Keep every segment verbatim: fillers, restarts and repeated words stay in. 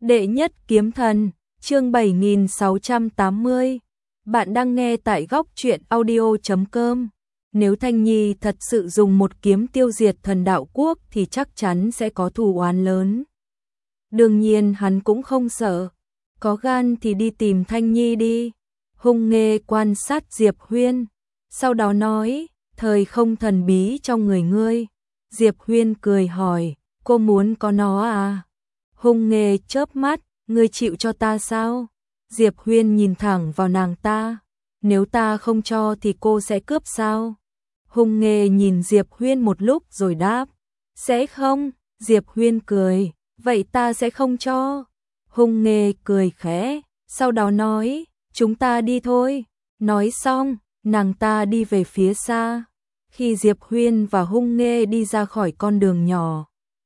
Đệ nhất kiếm thần, chương bảy nghìn sáu trăm tám mươi. Bạn đang nghe tại góc truyện audio chấm com. Nếu Thanh Nhi thật sự dùng một kiếm tiêu diệt thần đạo quốc thì chắc chắn sẽ có thù oán lớn. Đương nhiên hắn cũng không sợ. Có gan thì đi tìm Thanh Nhi đi. Hung Nghê quan sát Diệp Huyên. Sau đó nói, thời không thần bí trong người ngươi. Diệp Huyên cười hỏi, cô muốn có nó à? Hung Nghê chớp mắt, ngươi chịu cho ta sao? Diệp Huyên nhìn thẳng vào nàng ta, nếu ta không cho thì cô sẽ cướp sao? Hung Nghê nhìn Diệp Huyên một lúc rồi đáp, sẽ không. Diệp Huyên cười, vậy ta sẽ không cho. Hung Nghê cười khẽ, sau đó nói, chúng ta đi thôi. Nói xong, nàng ta đi về phía xa. Khi Diệp Huyên và Hung Nghê đi ra khỏi con đường nhỏ,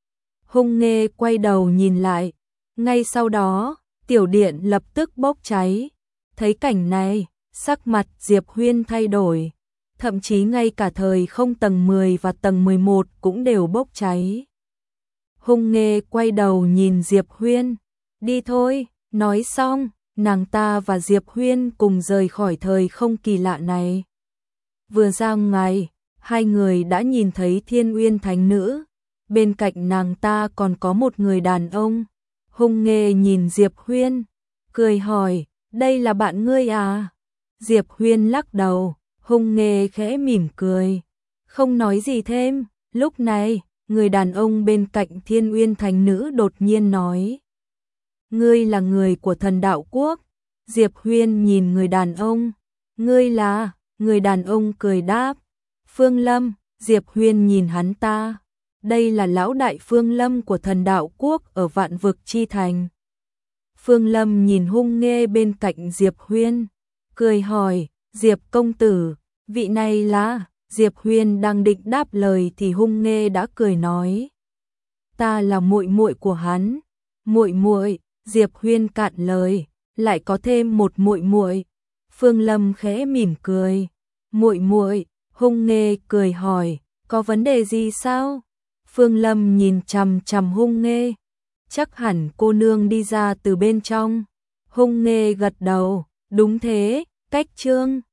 Hung Nghê quay đầu nhìn lại, ngay sau đó, tiểu điện lập tức bốc cháy. Thấy cảnh này, sắc mặt Diệp Huyên thay đổi, thậm chí ngay cả thời không tầng mười và tầng mười một cũng đều bốc cháy. Hung Nghê quay đầu nhìn Diệp Huyên, đi thôi. Nói xong, nàng ta và Diệp Huyên cùng rời khỏi thời không kỳ lạ này. Vừa ra ngoài, hai người đã nhìn thấy Thiên Uyên Thánh Nữ. Bên cạnh nàng ta còn có một người đàn ông. Hung Nghê nhìn Diệp Huyên, cười hỏi, đây là bạn ngươi à? Diệp Huyên lắc đầu, Hung Nghê khẽ mỉm cười, không nói gì thêm. Lúc này, người đàn ông bên cạnh Thiên Uyên Thánh Nữ đột nhiên nói, ngươi là người của thần đạo quốc. Diệp Huyên nhìn người đàn ông, ngươi là? Người đàn ông cười đáp, Phương Lâm. Diệp Huyên nhìn hắn ta, đây là lão đại Phương Lâm của thần đạo quốc ở Vạn Vực Chi Thành. Phương Lâm nhìn Hung Nghê bên cạnh Diệp Huyên, cười hỏi, Diệp công tử, vị này là? Diệp Huyên đang định đáp lời thì Hung Nghê đã cười nói, ta là muội muội của hắn. Muội muội? Diệp Huyên cạn lời, lại có thêm một muội muội. Phương Lâm khẽ mỉm cười, muội muội? Hung Nghê cười hỏi, có vấn đề gì sao? Phương Lâm nhìn chằm chằm Hung Nghê, chắc hẳn cô nương đi ra từ bên trong. Hung Nghê gật đầu, đúng thế, cách chương